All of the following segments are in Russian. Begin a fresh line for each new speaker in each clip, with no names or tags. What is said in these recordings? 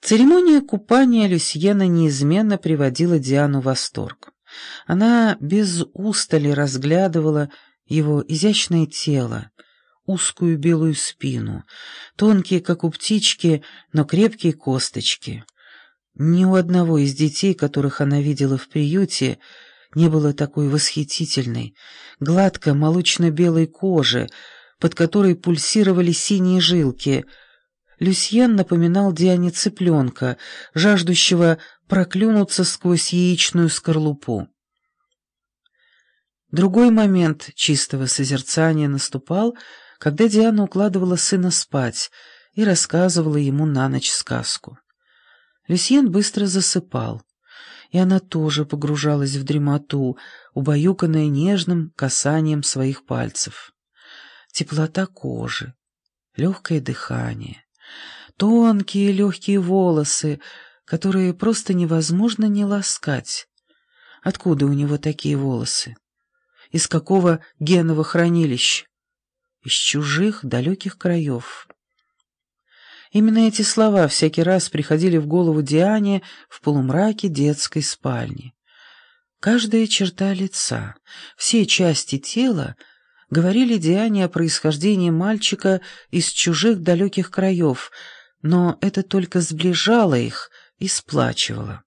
Церемония купания Люсьена неизменно приводила Диану в восторг. Она без устали разглядывала его изящное тело, узкую белую спину, тонкие, как у птички, но крепкие косточки. Ни у одного из детей, которых она видела в приюте, не было такой восхитительной, гладко молочно-белой кожи, под которой пульсировали синие жилки. Люсьен напоминал Диане цыпленка, жаждущего проклюнуться сквозь яичную скорлупу. Другой момент чистого созерцания наступал, когда Диана укладывала сына спать и рассказывала ему на ночь сказку. Люсьен быстро засыпал, и она тоже погружалась в дремоту, убаюканная нежным касанием своих пальцев. Теплота кожи, легкое дыхание, тонкие легкие волосы, которые просто невозможно не ласкать. Откуда у него такие волосы? Из какого генного хранилища? Из чужих далеких краев. Именно эти слова всякий раз приходили в голову Диане в полумраке детской спальни. Каждая черта лица, все части тела говорили Диане о происхождении мальчика из чужих далеких краев, но это только сближало их и сплачивало.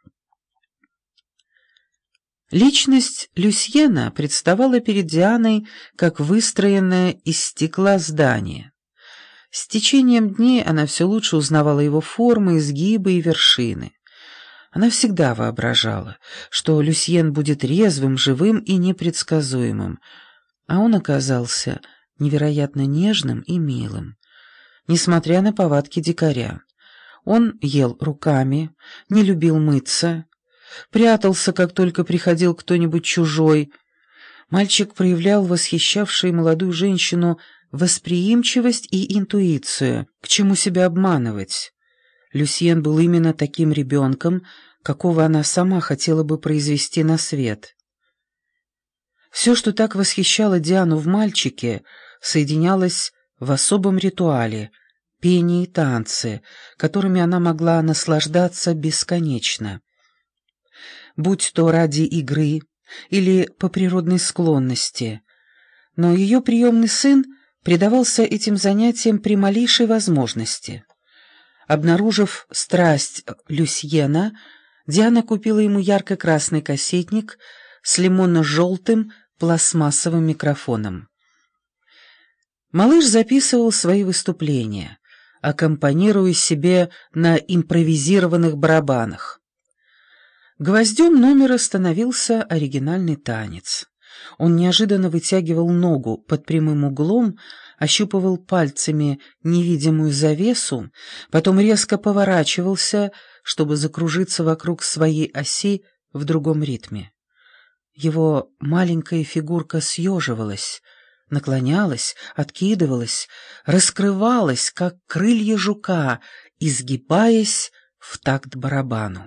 Личность Люсьена представала перед Дианой как выстроенное из стекла здание. С течением дней она все лучше узнавала его формы, изгибы и вершины. Она всегда воображала, что Люсьен будет резвым, живым и непредсказуемым, а он оказался невероятно нежным и милым, несмотря на повадки дикаря. Он ел руками, не любил мыться, прятался, как только приходил кто-нибудь чужой. Мальчик проявлял восхищавшую молодую женщину восприимчивость и интуицию, к чему себя обманывать. Люсьен был именно таким ребенком, какого она сама хотела бы произвести на свет. Все, что так восхищало Диану в мальчике, соединялось в особом ритуале — пение и танцы, которыми она могла наслаждаться бесконечно. Будь то ради игры или по природной склонности, но ее приемный сын предавался этим занятиям при малейшей возможности. Обнаружив страсть Люсьена, Диана купила ему ярко-красный кассетник с лимонно-желтым пластмассовым микрофоном. Малыш записывал свои выступления, аккомпанируя себе на импровизированных барабанах. Гвоздем номера становился оригинальный танец. Он неожиданно вытягивал ногу под прямым углом, ощупывал пальцами невидимую завесу, потом резко поворачивался, чтобы закружиться вокруг своей оси в другом ритме. Его маленькая фигурка съеживалась, наклонялась, откидывалась, раскрывалась, как крылья жука, изгибаясь в такт барабану.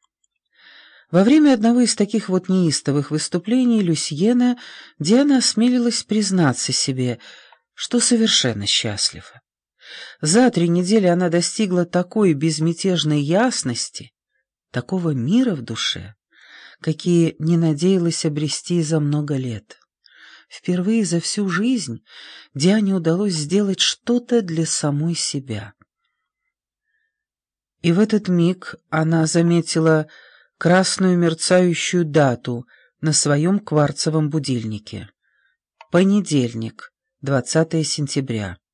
Во время одного из таких вот неистовых выступлений Люсьена Диана осмелилась признаться себе, что совершенно счастлива. За 3 недели она достигла такой безмятежной ясности, такого мира в душе, какие не надеялась обрести за много лет. Впервые за всю жизнь Диане удалось сделать что-то для самой себя. И в этот миг она заметила красную мерцающую дату на своем кварцевом будильнике. Понедельник, 20 сентября.